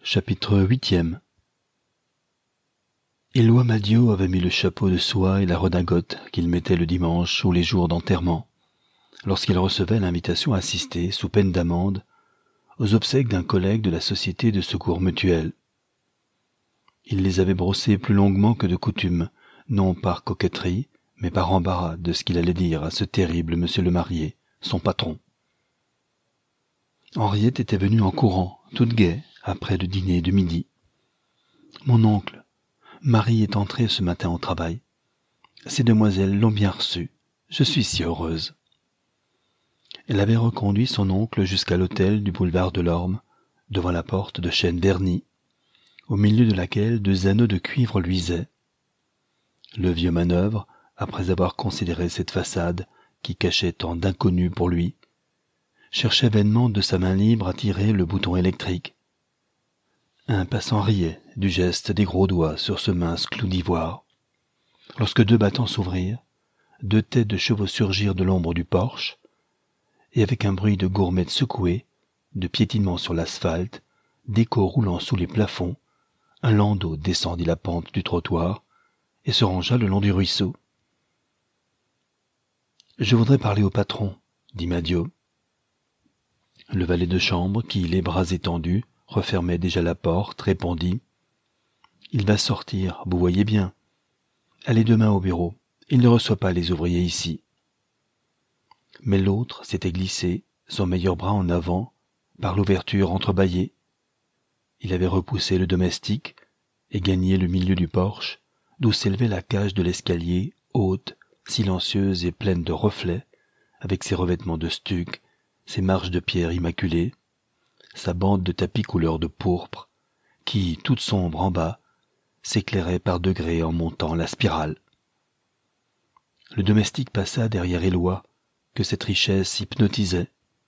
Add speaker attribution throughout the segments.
Speaker 1: Chapitre 8e. Éloi Madiot avait mis le chapeau de soie et la redingote qu'il mettait le dimanche ou les jours d'enterrement, lorsqu'il recevait l'invitation à assister, sous peine d'amende, aux obsèques d'un collègue de la Société de secours mutuel. Il les avait brossés plus longuement que de coutume, non par coquetterie, mais par embarras de ce qu'il allait dire à ce terrible monsieur le marié, son patron. Henriette était venue en courant, toute gaie, après le dîner de midi. « Mon oncle, Marie est entrée ce matin au travail. Ces demoiselles l'ont bien reçue. Je suis si heureuse. » Elle avait reconduit son oncle jusqu'à l'hôtel du boulevard de l'Orme, devant la porte de chêne verni, au milieu de laquelle 2 anneaux de cuivre luisaient. Le vieux manœuvre, après avoir considéré cette façade qui cachait tant d'inconnus pour lui, cherchait vainement de sa main libre à tirer le bouton électrique. Un passant riait du geste des gros doigts sur ce mince clou d'ivoire. Lorsque 2 battants s'ouvrirent, 2 têtes de chevaux surgirent de l'ombre du porche, et avec un bruit de gourmettes secouées, de piétinements sur l'asphalte, d'échos roulant sous les plafonds, un landau descendit la pente du trottoir et se rangea le long du ruisseau. « Je voudrais parler au patron, » dit Madiot. Le valet de chambre, qui, les bras étendus, refermait déjà la porte, répondit « Il va sortir, vous voyez bien. Allez demain au bureau, il ne reçoit pas les ouvriers ici. » Mais l'autre s'était glissé, son meilleur bras en avant, par l'ouverture entrebâillée. Il avait repoussé le domestique et gagné le milieu du porche, d'où s'élevait la cage de l'escalier, haute, silencieuse et pleine de reflets, avec ses revêtements de stuc, ses marches de pierre immaculées, sa bande de tapis couleur de pourpre, qui, toute sombre en bas, s'éclairait par degrés en montant la spirale. Le domestique passa derrière Éloi, que cette richesse hypnotisait.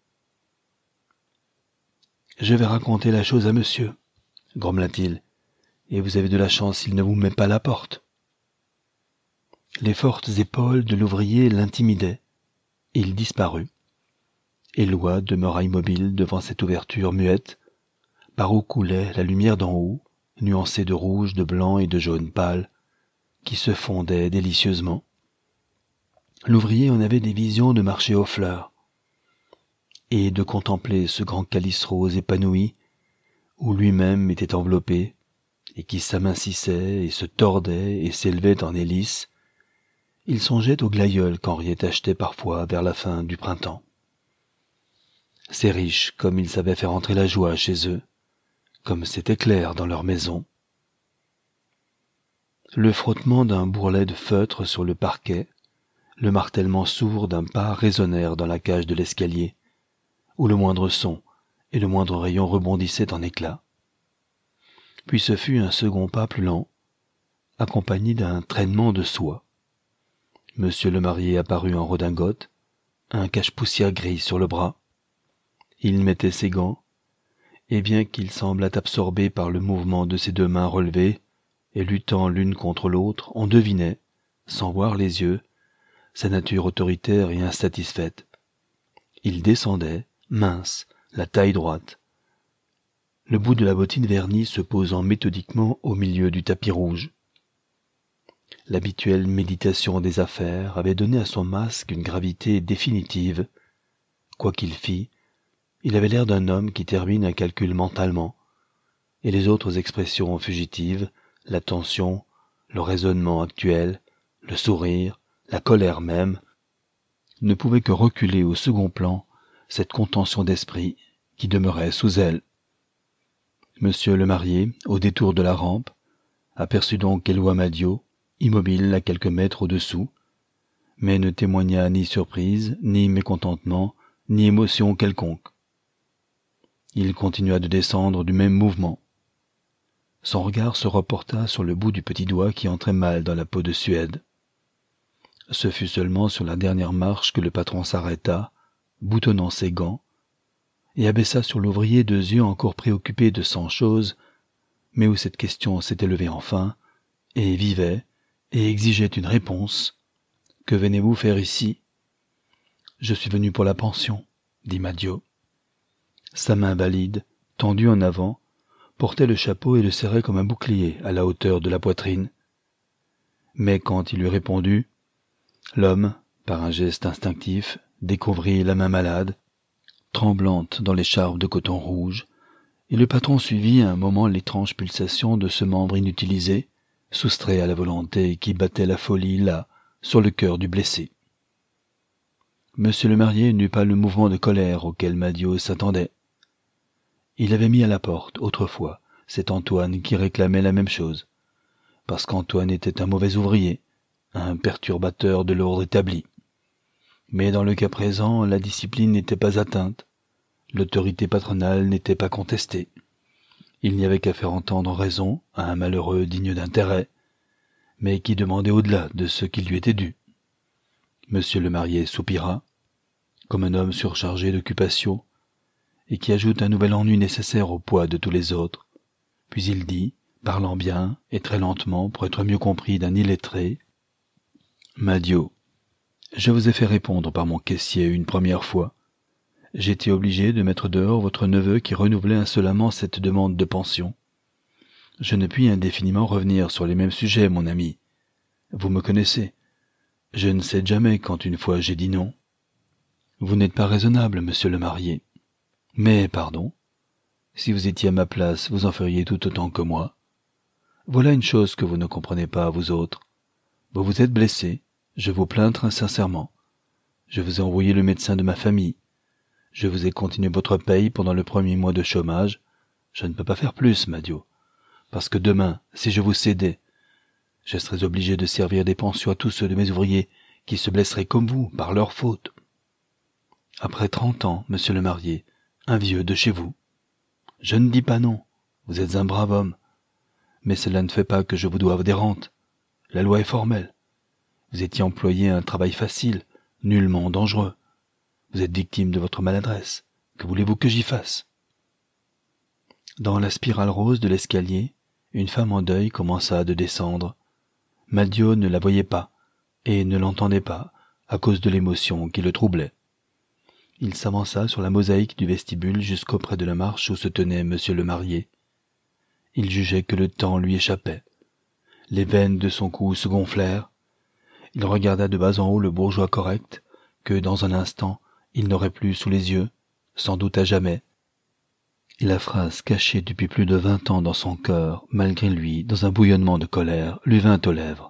Speaker 1: « Je vais raconter la chose à monsieur, » grommela-t-il, « et vous avez de la chance s'il ne vous met pas à la porte. » Les fortes épaules de l'ouvrier l'intimidaient. Il disparut. Éloi demeura immobile devant cette ouverture muette, par où coulait la lumière d'en haut, nuancée de rouge, de blanc et de jaune pâle, qui se fondait délicieusement. L'ouvrier en avait des visions de marcher aux fleurs, et de contempler ce grand calice rose épanoui, où lui-même était enveloppé, et qui s'amincissait et se tordait et s'élevait en hélice. Il songeait aux glaïeuls qu'Henriette achetait parfois vers la fin du printemps. Ces riches, comme ils savaient faire entrer la joie chez eux, comme c'était clair dans leur maison. Le frottement d'un bourrelet de feutre sur le parquet, le martèlement sourd d'un pas résonnèrent dans la cage de l'escalier, où le moindre son et le moindre rayon rebondissaient en éclats. Puis ce fut un second pas plus lent, accompagné d'un traînement de soie. Monsieur le marié apparut en redingote, un cache-poussière gris sur le bras. Il mettait ses gants, et bien qu'il semblât absorbé par le mouvement de ses 2 mains relevées et luttant l'une contre l'autre, on devinait, sans voir les yeux, sa nature autoritaire et insatisfaite. Il descendait, mince, la taille droite, le bout de la bottine vernie se posant méthodiquement au milieu du tapis rouge. L'habituelle méditation des affaires avait donné à son masque une gravité définitive. Quoi qu'il fît, il avait l'air d'un homme qui termine un calcul mentalement, et les autres expressions fugitives, la tension, le raisonnement actuel, le sourire, la colère même, ne pouvaient que reculer au second plan cette contention d'esprit qui demeurait sous elle. Monsieur le marié, au détour de la rampe, aperçut donc Éloi Madiot, immobile à quelques mètres au-dessous, mais ne témoigna ni surprise, ni mécontentement, ni émotion quelconque. Il continua de descendre du même mouvement. Son regard se reporta sur le bout du petit doigt qui entrait mal dans la peau de Suède. Ce fut seulement sur la dernière marche que le patron s'arrêta, boutonnant ses gants, et abaissa sur l'ouvrier 2 yeux encore préoccupés de 100 choses, mais où cette question s'était levée enfin, et vivait, et exigeait une réponse. « Que venez-vous faire ici ?»« Je suis venu pour la pension, » dit Madiot. Sa main valide, tendue en avant, portait le chapeau et le serrait comme un bouclier à la hauteur de la poitrine. Mais quand il eut répondu, l'homme, par un geste instinctif, découvrit la main malade, tremblante dans l'écharpe de coton rouge, et le patron suivit un moment l'étrange pulsation de ce membre inutilisé, soustrait à la volonté qui battait la folie là, sur le cœur du blessé. Monsieur le marié n'eut pas le mouvement de colère auquel Madiot s'attendait. Il avait mis à la porte, autrefois, cet Antoine qui réclamait la même chose, parce qu'Antoine était un mauvais ouvrier, un perturbateur de l'ordre établi. Mais dans le cas présent, la discipline n'était pas atteinte, l'autorité patronale n'était pas contestée. Il n'y avait qu'à faire entendre raison à un malheureux digne d'intérêt, mais qui demandait au-delà de ce qui lui était dû. Monsieur le marié soupira, comme un homme surchargé d'occupation, et qui ajoute un nouvel ennui nécessaire au poids de tous les autres. Puis il dit, parlant bien et très lentement pour être mieux compris d'un illettré, « Madiot, je vous ai fait répondre par mon caissier une première fois. J'étais obligé de mettre dehors votre neveu qui renouvelait insolemment cette demande de pension. Je ne puis indéfiniment revenir sur les mêmes sujets, mon ami. Vous me connaissez. Je ne sais jamais quand une fois j'ai dit non. Vous n'êtes pas raisonnable, monsieur le marié. Mais, pardon, si vous étiez à ma place, vous en feriez tout autant que moi. Voilà une chose que vous ne comprenez pas, vous autres. Vous vous êtes blessé, je vous plains très sincèrement. Je vous ai envoyé le médecin de ma famille. Je vous ai continué votre paye pendant le premier mois de chômage. Je ne peux pas faire plus, Madiot, parce que demain, si je vous cédais, je serais obligé de servir des pensions à tous ceux de mes ouvriers qui se blesseraient comme vous, par leur faute. Après 30 ans, monsieur le marié, un vieux de chez vous. Je ne dis pas non, vous êtes un brave homme, mais cela ne fait pas que je vous doive des rentes. La loi est formelle. Vous étiez employé à un travail facile, nullement dangereux. Vous êtes victime de votre maladresse. Que voulez-vous que j'y fasse? Dans la spirale rose de l'escalier, une femme en deuil commença de descendre. Madiot ne la voyait pas, et ne l'entendait pas, à cause de l'émotion qui le troublait. Il s'avança sur la mosaïque du vestibule jusqu'auprès de la marche où se tenait monsieur le marié. Il jugeait que le temps lui échappait. Les veines de son cou se gonflèrent. Il regarda de bas en haut le bourgeois correct, que dans un instant il n'aurait plus sous les yeux, sans doute à jamais. Et la phrase cachée depuis plus de 20 ans dans son cœur, malgré lui, dans un bouillonnement de colère, lui vint aux lèvres.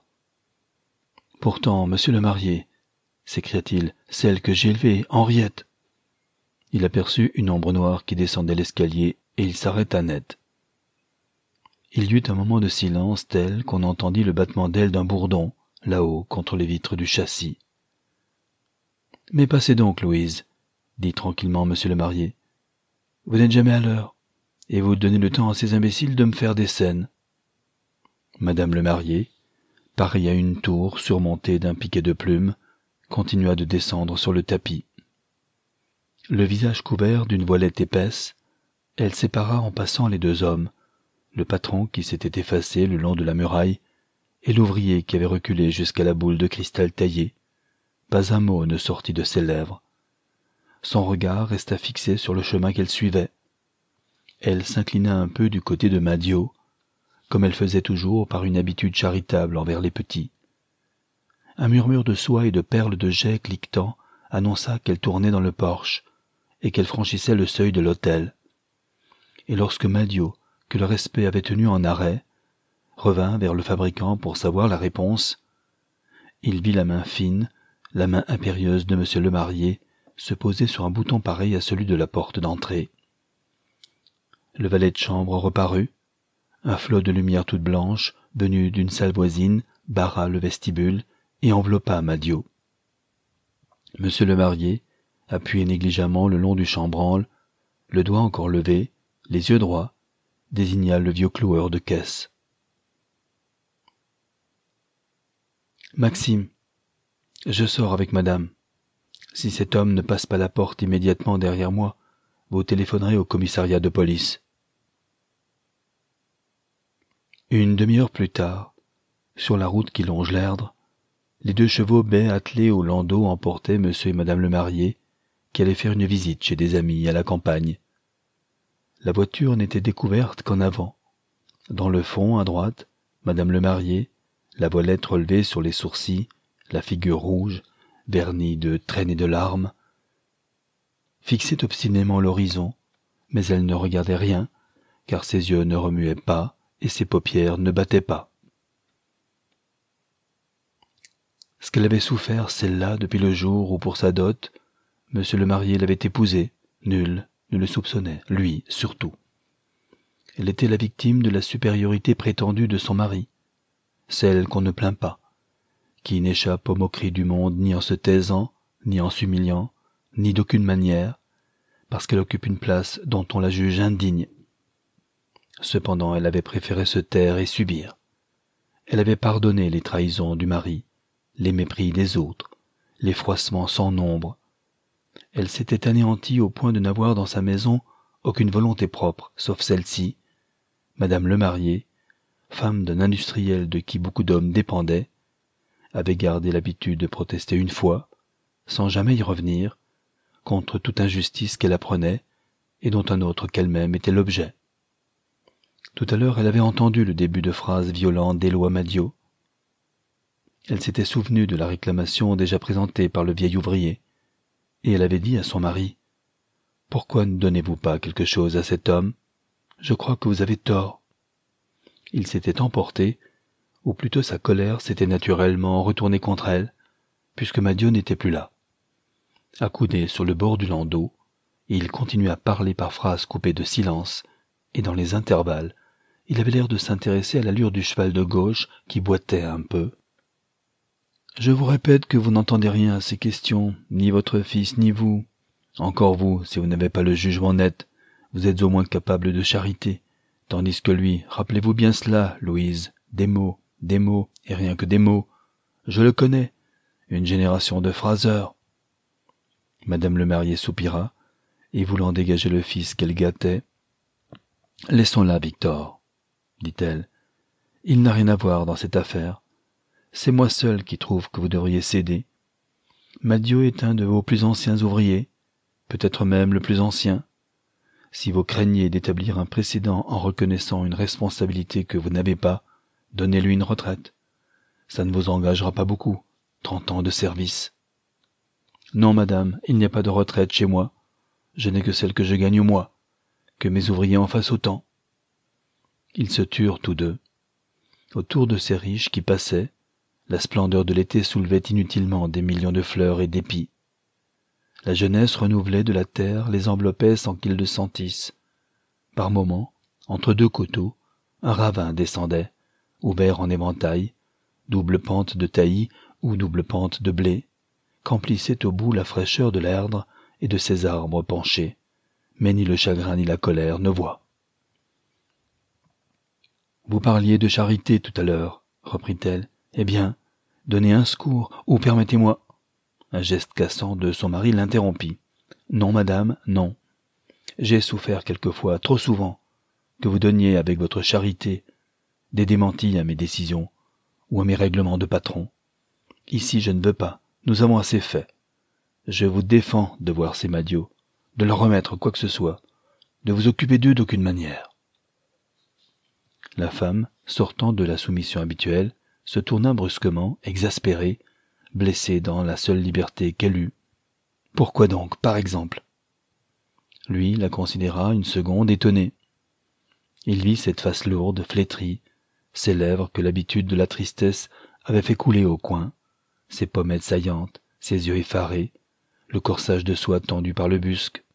Speaker 1: « Pourtant, monsieur le marié, s'écria-t-il, celle que j'ai élevée, Henriette !» Il aperçut une ombre noire qui descendait l'escalier, et il s'arrêta net. Il y eut un moment de silence tel qu'on entendit le battement d'ailes d'un bourdon, là-haut, contre les vitres du châssis. « Mais passez donc, Louise, » dit tranquillement monsieur le marié. « Vous n'êtes jamais à l'heure, et vous donnez le temps à ces imbéciles de me faire des scènes. » Madame le marié, pareille à une tour surmontée d'un piquet de plumes, continua de descendre sur le tapis. Le visage couvert d'une voilette épaisse, elle sépara en passant les deux hommes, le patron qui s'était effacé le long de la muraille, et l'ouvrier qui avait reculé jusqu'à la boule de cristal taillée. Pas un mot ne sortit de ses lèvres. Son regard resta fixé sur le chemin qu'elle suivait. Elle s'inclina un peu du côté de Madiot, comme elle faisait toujours par une habitude charitable envers les petits. Un murmure de soie et de perles de jais cliquetant annonça qu'elle tournait dans le porche et qu'elle franchissait le seuil de l'hôtel. Et lorsque Madiot, que le respect avait tenu en arrêt, revint vers le fabricant pour savoir la réponse, il vit la main fine, la main impérieuse de monsieur le marié, se poser sur un bouton pareil à celui de la porte d'entrée. Le valet de chambre reparut. Un flot de lumière toute blanche, venu d'une salle voisine, barra le vestibule et enveloppa Madiot. Monsieur le marié, appuyé négligemment le long du chambranle, le doigt encore levé, les yeux droits, désigna le vieux cloueur de caisse. « Maxime, je sors avec madame. Si cet homme ne passe pas la porte immédiatement derrière moi, vous téléphonerez au commissariat de police. » Une demi-heure plus tard, sur la route qui longe l'Erdre, les deux chevaux bais attelés au landau emportaient monsieur et madame le marié, qui allaient faire une visite chez des amis à la campagne. La voiture n'était découverte qu'en avant. Dans le fond, à droite, madame le marié, la voilette relevée sur les sourcils, la figure rouge, vernie de traînées de larmes, fixait obstinément l'horizon, mais elle ne regardait rien, car ses yeux ne remuaient pas et ses paupières ne battaient pas. Ce qu'elle avait souffert, celle-là, depuis le jour où, pour sa dot, monsieur le marié l'avait épousée, nul ne le soupçonnait, lui surtout. Elle était la victime de la supériorité prétendue de son mari, celle qu'on ne plaint pas, qui n'échappe aux moqueries du monde ni en se taisant, ni en s'humiliant, ni d'aucune manière, parce qu'elle occupe une place dont on la juge indigne. Cependant, elle avait préféré se taire et subir. Elle avait pardonné les trahisons du mari, les mépris des autres, les froissements sans nombre. Elle s'était anéantie au point de n'avoir dans sa maison aucune volonté propre, sauf celle-ci. Madame le marié, femme d'un industriel de qui beaucoup d'hommes dépendaient, avait gardé l'habitude de protester une fois, sans jamais y revenir, contre toute injustice qu'elle apprenait et dont un autre qu'elle-même était l'objet. Tout à l'heure, elle avait entendu le début de phrase violente d'Éloi Madiot. Elle s'était souvenue de la réclamation déjà présentée par le vieil ouvrier, et elle avait dit à son mari « Pourquoi ne donnez-vous pas quelque chose à cet homme ? Je crois que vous avez tort. » Il s'était emporté, ou plutôt sa colère s'était naturellement retournée contre elle, puisque Madiot n'était plus là. Accoudé sur le bord du landau, il continuait à parler par phrases coupées de silence, et dans les intervalles, il avait l'air de s'intéresser à l'allure du cheval de gauche qui boitait un peu. « Je vous répète que vous n'entendez rien à ces questions, ni votre fils, ni vous. Encore vous, si vous n'avez pas le jugement net, vous êtes au moins capable de charité, tandis que lui, rappelez-vous bien cela, Louise, des mots, et rien que des mots. Je le connais, une génération de phraseurs. » Madame le marié soupira, et voulant dégager le fils qu'elle gâtait, « Laissons-la, Victor, dit-elle. Il n'a rien à voir dans cette affaire. C'est moi seul qui trouve que vous devriez céder. Madiot est un de vos plus anciens ouvriers, peut-être même le plus ancien. Si vous craignez d'établir un précédent en reconnaissant une responsabilité que vous n'avez pas, donnez-lui une retraite. Ça ne vous engagera pas beaucoup, 30 ans de service. » « Non, madame, il n'y a pas de retraite chez moi. Je n'ai que celle que je gagne au mois. Que mes ouvriers en fassent autant. » Ils se turent tous deux. Autour de ces riches qui passaient, la splendeur de l'été soulevait inutilement des millions de fleurs et d'épis. La jeunesse renouvelée de la terre les enveloppait sans qu'ils le sentissent. Par moments, entre deux coteaux, un ravin descendait, ouvert en éventail, double pente de taillis ou double pente de blé, qu'emplissait au bout la fraîcheur de l'erdre et de ses arbres penchés, mais ni le chagrin ni la colère ne voient. « Vous parliez de charité tout à l'heure, reprit-elle. Eh bien, donnez un secours, ou permettez-moi. » Un geste cassant de son mari l'interrompit. « Non, madame, non. J'ai souffert quelquefois, trop souvent, que vous donniez avec votre charité des démentis à mes décisions ou à mes règlements de patron. Ici, je ne veux pas. Nous avons assez fait. Je vous défends de voir ces Madiot, de leur remettre quoi que ce soit, de vous occuper d'eux d'aucune manière. » La femme, sortant de la soumission habituelle, se tourna brusquement, exaspérée, blessée dans la seule liberté qu'elle eût. « Pourquoi donc, par exemple ?» Lui la considéra une seconde étonné. Il vit cette face lourde, flétrie, ses lèvres que l'habitude de la tristesse avait fait couler au coin, ses pommettes saillantes, ses yeux effarés, le corsage de soie tendu par le busc.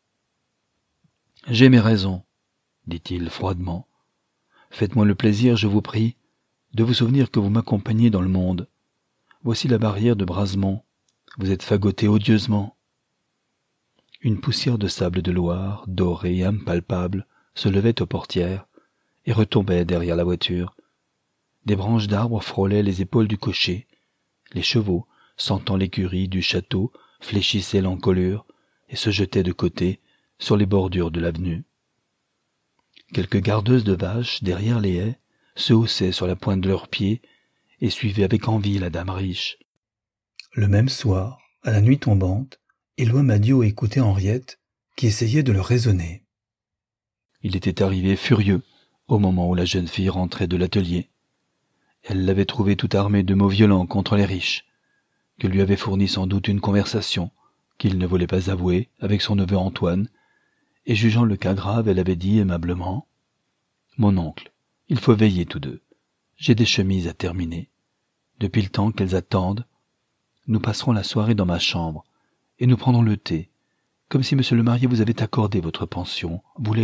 Speaker 1: « J'ai mes raisons, » dit-il froidement. « Faites-moi le plaisir, je vous prie, de vous souvenir que vous m'accompagnez dans le monde. Voici la barrière de Brasemont. Vous êtes fagoté odieusement. » Une poussière de sable de Loire, dorée et impalpable, se levait aux portières et retombait derrière la voiture. Des branches d'arbres frôlaient les épaules du cocher. Les chevaux, sentant l'écurie du château, fléchissaient l'encolure et se jetaient de côté sur les bordures de l'avenue. Quelques gardeuses de vaches, derrière les haies, se haussaient sur la pointe de leurs pieds et suivaient avec envie la dame riche. Le même soir, à la nuit tombante, Éloi Madiot écoutait Henriette, qui essayait de le raisonner. Il était arrivé furieux au moment où la jeune fille rentrait de l'atelier. Elle l'avait trouvé tout armé de mots violents contre les riches, que lui avait fourni sans doute une conversation qu'il ne voulait pas avouer avec son neveu Antoine, et jugeant le cas grave, elle avait dit aimablement « Mon oncle, il faut veiller tous deux. J'ai des chemises à terminer. Depuis le temps qu'elles attendent, nous passerons la soirée dans ma chambre, et nous prendrons le thé, comme si monsieur le marié vous avait accordé votre pension. Voulez-vous »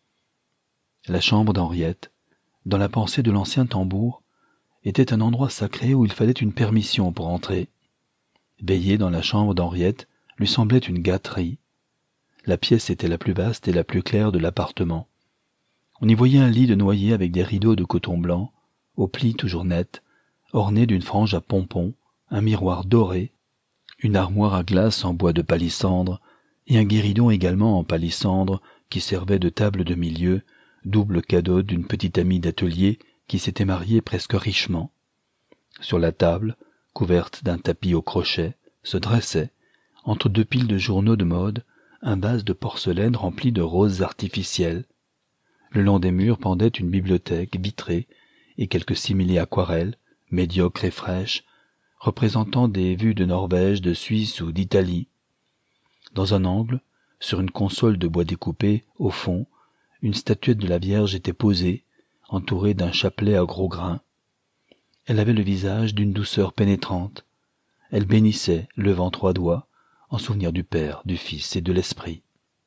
Speaker 1: La chambre d'Henriette, dans la pensée de l'ancien tambour, était un endroit sacré où il fallait une permission pour entrer. Veiller dans la chambre d'Henriette lui semblait une gâterie. La pièce était la plus vaste et la plus claire de l'appartement. On y voyait un lit de noyer avec des rideaux de coton blanc, aux plis toujours nets, ornés d'une frange à pompons, un miroir doré, une armoire à glace en bois de palissandre, et un guéridon également en palissandre qui servait de table de milieu, double cadeau d'une petite amie d'atelier qui s'était mariée presque richement. Sur la table, couverte d'un tapis au crochet, se dressait, entre deux piles de journaux de mode, un vase de porcelaine rempli de roses artificielles. Le long des murs pendait une bibliothèque vitrée et quelques similés aquarelles, médiocres et fraîches, représentant des vues de Norvège, de Suisse ou d'Italie. Dans un angle, sur une console de bois découpé, au fond, une statuette de la Vierge était posée, entourée d'un chapelet à gros grains. Elle avait le visage d'une douceur pénétrante. Elle bénissait, levant trois doigts, en souvenir du Père, du Fils et de l'Esprit.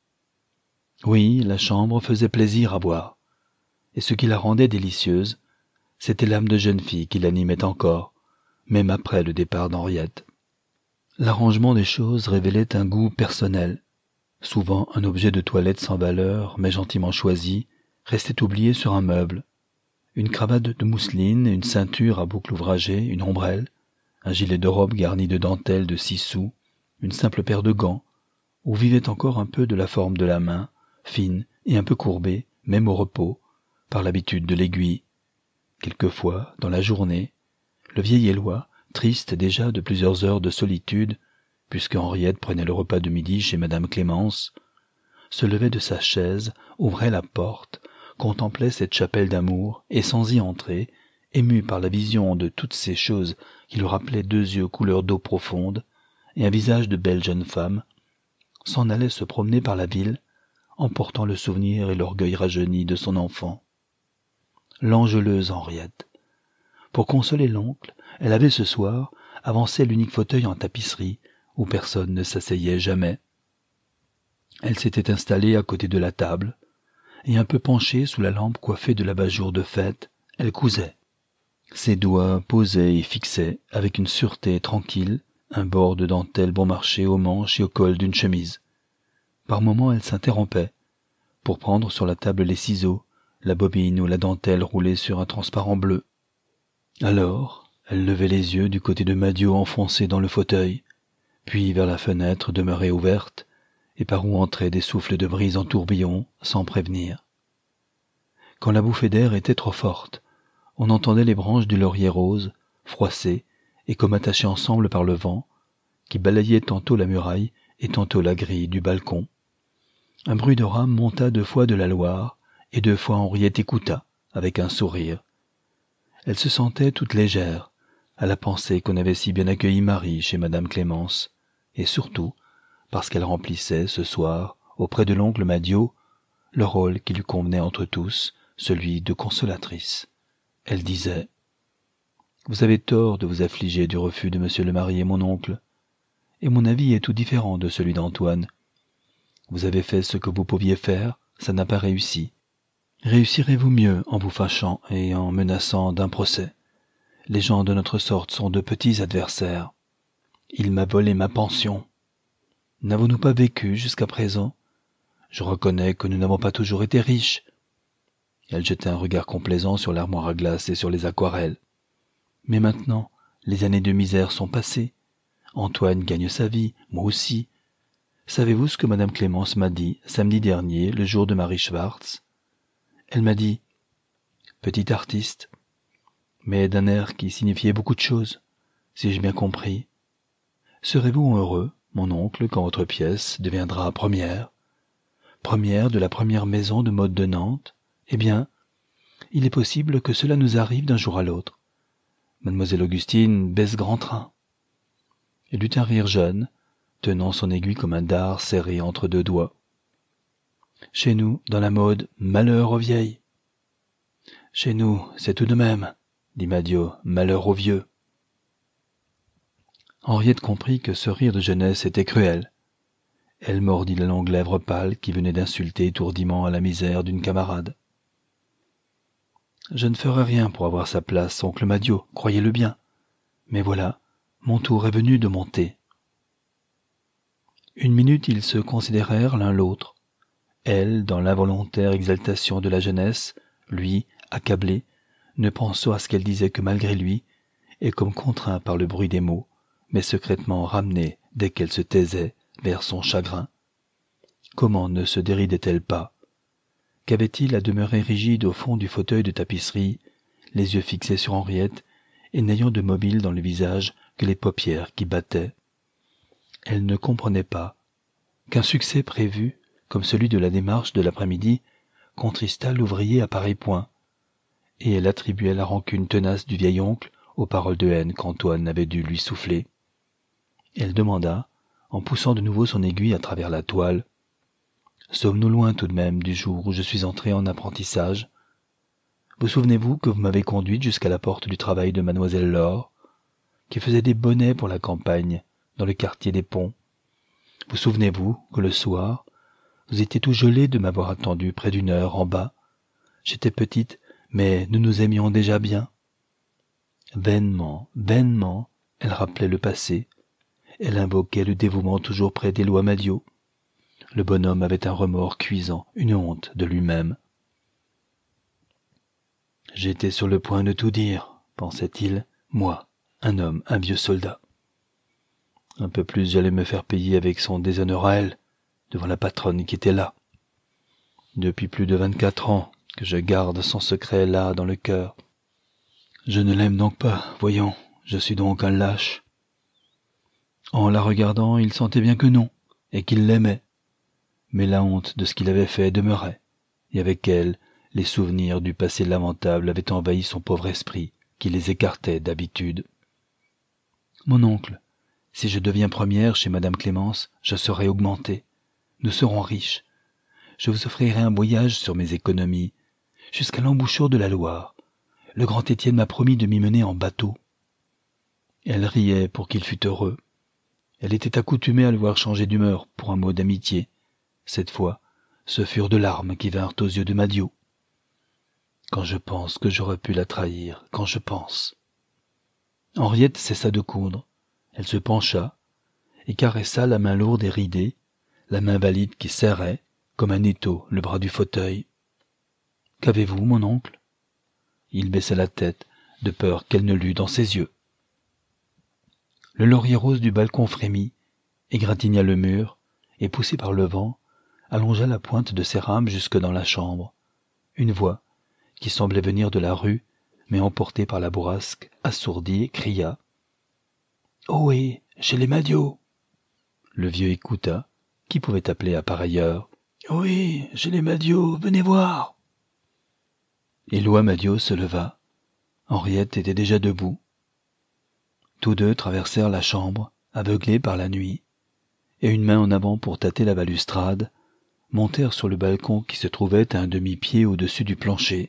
Speaker 1: Oui, la chambre faisait plaisir à voir, et ce qui la rendait délicieuse, c'était l'âme de jeune fille qui l'animait encore, même après le départ d'Henriette. L'arrangement des choses révélait un goût personnel. Souvent un objet de toilette sans valeur, mais gentiment choisi, restait oublié sur un meuble. Une cravate de mousseline, une ceinture à boucles ouvragées, une ombrelle, un gilet de robe garni de dentelle de 6 sous, une simple paire de gants, où vivait encore un peu de la forme de la main, fine et un peu courbée, même au repos, par l'habitude de l'aiguille. Quelquefois, dans la journée, le vieil Éloi, triste déjà de plusieurs heures de solitude, puisque Henriette prenait le repas de midi chez madame Clémence, se levait de sa chaise, ouvrait la porte, contemplait cette chapelle d'amour, et sans y entrer, ému par la vision de toutes ces choses qui lui rappelaient 2 yeux couleur d'eau profonde, et un visage de belle jeune femme, s'en allait se promener par la ville, emportant le souvenir et l'orgueil rajeuni de son enfant. L'angeleuse Henriette. Pour consoler l'oncle, elle avait ce soir avancé l'unique fauteuil en tapisserie, où personne ne s'asseyait jamais. Elle s'était installée à côté de la table, et un peu penchée sous la lampe coiffée de l'abat-jour de fête, elle cousait. Ses doigts posaient et fixaient, avec une sûreté tranquille, un bord de dentelle bon marché au manche et au col d'une chemise. Par moments elle s'interrompait, pour prendre sur la table les ciseaux, la bobine ou la dentelle roulée sur un transparent bleu. Alors, elle levait les yeux du côté de Madiot enfoncé dans le fauteuil, puis vers la fenêtre demeurée ouverte, et par où entraient des souffles de brise en tourbillon, sans prévenir. Quand la bouffée d'air était trop forte, on entendait les branches du laurier rose, froissées et comme attachées ensemble par le vent, qui balayaient tantôt la muraille et tantôt la grille du balcon. Un bruit de rame monta 2 fois de la Loire, et 2 fois Henriette écouta, avec un sourire. Elle se sentait toute légère, à la pensée qu'on avait si bien accueilli Marie chez madame Clémence, et surtout, parce qu'elle remplissait, ce soir, auprès de l'oncle Madiot, le rôle qui lui convenait entre tous, celui de consolatrice. Elle disait « Vous avez tort de vous affliger du refus de monsieur le marié, mon oncle, et mon avis est tout différent de celui d'Antoine. Vous avez fait ce que vous pouviez faire, ça n'a pas réussi. Réussirez-vous mieux en vous fâchant et en menaçant d'un procès? Les gens de notre sorte sont de petits adversaires. Il m'a volé ma pension. N'avons-nous pas vécu jusqu'à présent? Je reconnais que nous n'avons pas toujours été riches. » Elle jetait un regard complaisant sur l'armoire à glace et sur les aquarelles. « Mais maintenant, les années de misère sont passées. Antoine gagne sa vie, moi aussi. Savez-vous ce que madame Clémence m'a dit samedi dernier, le jour de Marie Schwartz? Elle m'a dit « Petit artiste », mais d'un air qui signifiait beaucoup de choses, si j'ai bien compris. Serez-vous heureux, mon oncle, quand votre pièce deviendra première? première de la première maison de mode de Nantes, eh bien, il est possible que cela nous arrive d'un jour à l'autre. Mademoiselle Augustine baisse grand train. Elle eut un rire jeune, tenant son aiguille comme un dard serré entre deux doigts. Chez nous, dans la mode, malheur aux vieilles. Chez nous, c'est tout de même, dit Madio, malheur aux vieux. Henriette comprit que ce rire de jeunesse était cruel. Elle mordit la longue lèvre pâle qui venait d'insulter étourdiment à la misère d'une camarade. Je ne ferai rien pour avoir sa place, oncle Madio, croyez-le bien. Mais voilà, mon tour est venu de monter. Une minute ils se considérèrent l'un l'autre. Elle, dans l'involontaire exaltation de la jeunesse, lui, accablé, ne pensant à ce qu'elle disait que malgré lui, et comme contraint par le bruit des mots, mais secrètement ramené, dès qu'elle se taisait, vers son chagrin. Comment ne se déridait-elle pas? Qu'avait-il à demeurer rigide au fond du fauteuil de tapisserie, les yeux fixés sur Henriette, et n'ayant de mobile dans le visage que les paupières qui battaient? Elle ne comprenait pas qu'un succès prévu, comme celui de la démarche de l'après-midi, contristât l'ouvrier à pareil point, et elle attribuait la rancune tenace du vieil oncle aux paroles de haine qu'Antoine avait dû lui souffler. Elle demanda, en poussant de nouveau son aiguille à travers la toile, « Sommes-nous loin tout de même du jour où je suis entré en apprentissage? Vous souvenez-vous que vous m'avez conduite jusqu'à la porte du travail de mademoiselle Laure, qui faisait des bonnets pour la campagne, dans le quartier des Ponts? Vous souvenez-vous que le soir, vous étiez tout gelé de m'avoir attendu près d'une heure en bas? J'étais petite, mais nous nous aimions déjà bien. » Vainement, vainement, elle rappelait le passé. Elle invoquait le dévouement toujours près d'Éloi Madio. Le bonhomme avait un remords cuisant, une honte de lui-même. « J'étais sur le point de tout dire, pensait-il, moi, un homme, un vieux soldat. Un peu plus j'allais me faire payer avec son déshonneur à elle, devant la patronne qui était là. Depuis plus de 24 ans que je garde son secret là dans le cœur. Je ne l'aime donc pas, voyons, je suis donc un lâche. » En la regardant, il sentait bien que non, et qu'il l'aimait. Mais la honte de ce qu'il avait fait demeurait, et avec elle, les souvenirs du passé lamentable avaient envahi son pauvre esprit, qui les écartait d'habitude. « Mon oncle, si je deviens première chez Madame Clémence, je serai augmentée. Nous serons riches. Je vous offrirai un voyage sur mes économies, jusqu'à l'embouchure de la Loire. Le grand Étienne m'a promis de m'y mener en bateau. » Elle riait pour qu'il fût heureux. Elle était accoutumée à le voir changer d'humeur pour un mot d'amitié. Cette fois, ce furent de larmes qui vinrent aux yeux de Madio. « Quand je pense que j'aurais pu la trahir, quand je pense. » Henriette cessa de coudre. Elle se pencha et caressa la main lourde et ridée, la main valide qui serrait, comme un étau, le bras du fauteuil. « Qu'avez-vous, mon oncle ?» Il baissa la tête, de peur qu'elle ne lût dans ses yeux. Le laurier rose du balcon frémit, égratigna le mur, et poussé par le vent, allongea la pointe de ses rames jusque dans la chambre. Une voix, qui semblait venir de la rue, mais emportée par la bourrasque, assourdie, cria « Ohé, chez les Madio !» Le vieux écouta. Qui pouvait appeler à pareille heure? « Oui, chez les Madio, venez voir !» Éloi Madio se leva. Henriette était déjà debout. Tous deux traversèrent la chambre, aveuglés par la nuit, et une main en avant pour tâter la balustrade, montèrent sur le balcon qui se trouvait à un demi-pied au-dessus du plancher.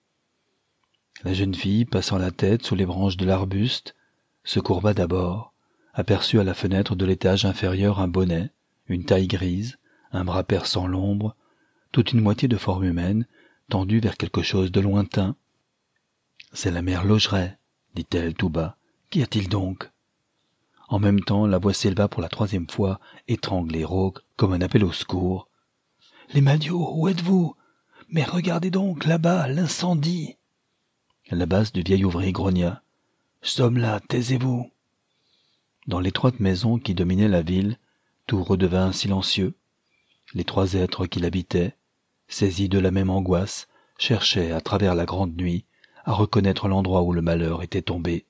Speaker 1: La jeune fille, passant la tête sous les branches de l'arbuste, se courba d'abord, aperçut à la fenêtre de l'étage inférieur un bonnet, une taille grise, un bras perçant l'ombre, toute une moitié de forme humaine, tendue vers quelque chose de lointain. « C'est la mère Laugeret, » dit-elle tout bas. « Qu'y a-t-il donc ?» En même temps, la voix s'éleva pour la 3e fois, étranglée et rauque, comme un appel au secours. « Les Madio, où êtes-vous? Mais regardez donc, là-bas, l'incendie !» La basse du vieil ouvrier grogna. « Sommes là, taisez-vous !» Dans l'étroite maison qui dominait la ville, tout redevint silencieux. Les 3 êtres qui l'habitaient, saisis de la même angoisse, cherchaient, à travers la grande nuit, à reconnaître l'endroit où le malheur était tombé.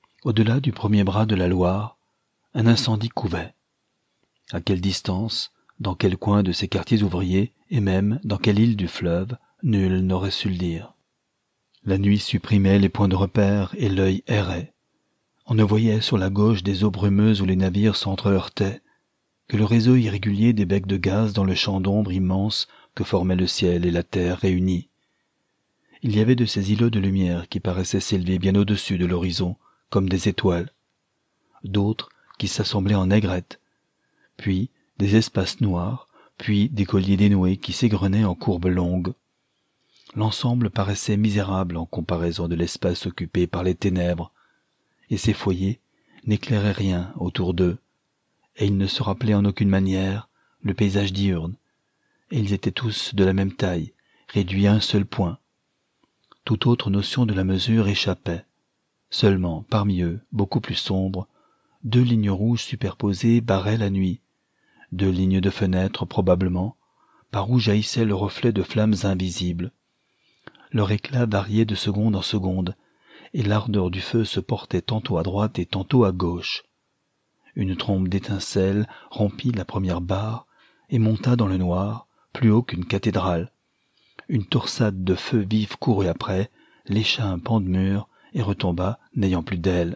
Speaker 1: Au-delà du premier bras de la Loire, un incendie couvait. À quelle distance, Dans quel coin de ces quartiers ouvriers, et même dans quelle île du fleuve, nul n'aurait su le dire. La nuit supprimait les points de repère et l'œil errait. On ne voyait sur la gauche des eaux brumeuses où les navires s'entre-heurtaient que le réseau irrégulier des becs de gaz dans le champ d'ombre immense que formaient le ciel et la terre réunis. Il y avait de ces îlots de lumière qui paraissaient s'élever bien au-dessus de l'horizon, comme des étoiles. D'autres qui s'assemblaient en aigrettes, puis des espaces noirs, puis des colliers dénoués qui s'égrenaient en courbes longues. L'ensemble paraissait misérable en comparaison de l'espace occupé par les ténèbres, et ces foyers n'éclairaient rien autour d'eux, et ils ne se rappelaient en aucune manière le paysage diurne, et ils étaient tous de la même taille, réduits à un seul point. Toute autre notion de la mesure échappait. Seulement, parmi eux, beaucoup plus sombres, 2 lignes rouges superposées barraient la nuit, 2 lignes de fenêtres probablement, par où jaillissait le reflet de flammes invisibles. Leur éclat variait de seconde en seconde, et l'ardeur du feu se portait tantôt à droite et tantôt à gauche. Une trombe d'étincelles rompit la première barre et monta dans le noir, plus haut qu'une cathédrale. Une torsade de feu vif courut après, lécha un pan de mur et retomba, n'ayant plus d'ailes.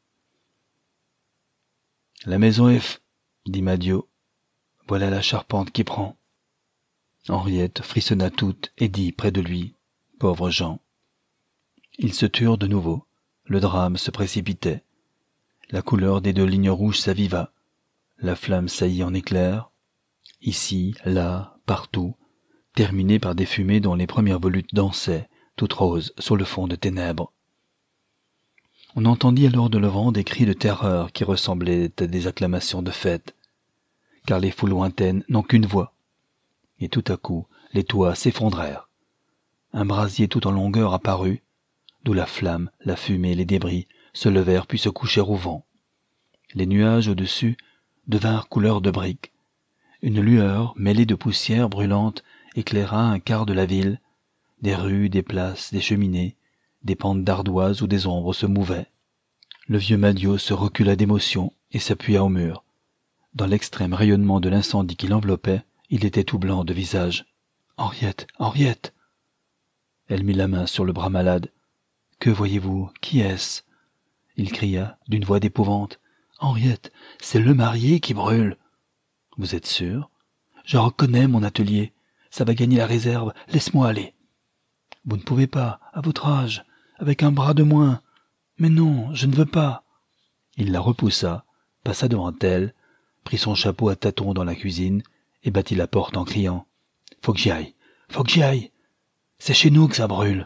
Speaker 1: « La maison est dit Madio. « Voilà la charpente qui prend. » Henriette frissonna toute et dit près de lui, « Pauvre Jean. » Ils se turent de nouveau. Le drame se précipitait. La couleur des 2 lignes rouges s'aviva. La flamme saillit en éclairs. Ici, là, partout, terminée par des fumées dont les premières volutes dansaient, toutes roses, sur le fond de ténèbres. On entendit alors de l'avant des cris de terreur qui ressemblaient à des acclamations de fête, car les foules lointaines n'ont qu'une voix. Et tout à coup, les toits s'effondrèrent. Un brasier tout en longueur apparut, d'où la flamme, la fumée, les débris se levèrent puis se couchèrent au vent. Les nuages au-dessus devinrent couleur de briques. Une lueur mêlée de poussière brûlante éclaira un quart de la ville, des rues, des places, des cheminées, des pentes d'ardoises où des ombres se mouvaient. Le vieux Madio se recula d'émotion et s'appuya au mur. Dans l'extrême rayonnement de l'incendie qui l'enveloppait, il était tout blanc de visage. « Henriette, Henriette !» Elle mit la main sur le bras malade. « Que voyez-vous? Qui est-ce » Il cria d'une voix d'épouvante. « Henriette, c'est le marié qui brûle !»« Vous êtes sûre ? Je reconnais mon atelier. Ça va gagner la réserve. Laisse-moi aller. »« Vous ne pouvez pas, à votre âge, avec un bras de moins. Mais non, je ne veux pas. » Il la repoussa, passa devant elle, prit son chapeau à tâtons dans la cuisine et battit la porte en criant « Faut que j'y aille, faut que j'y aille. C'est chez nous que ça brûle. »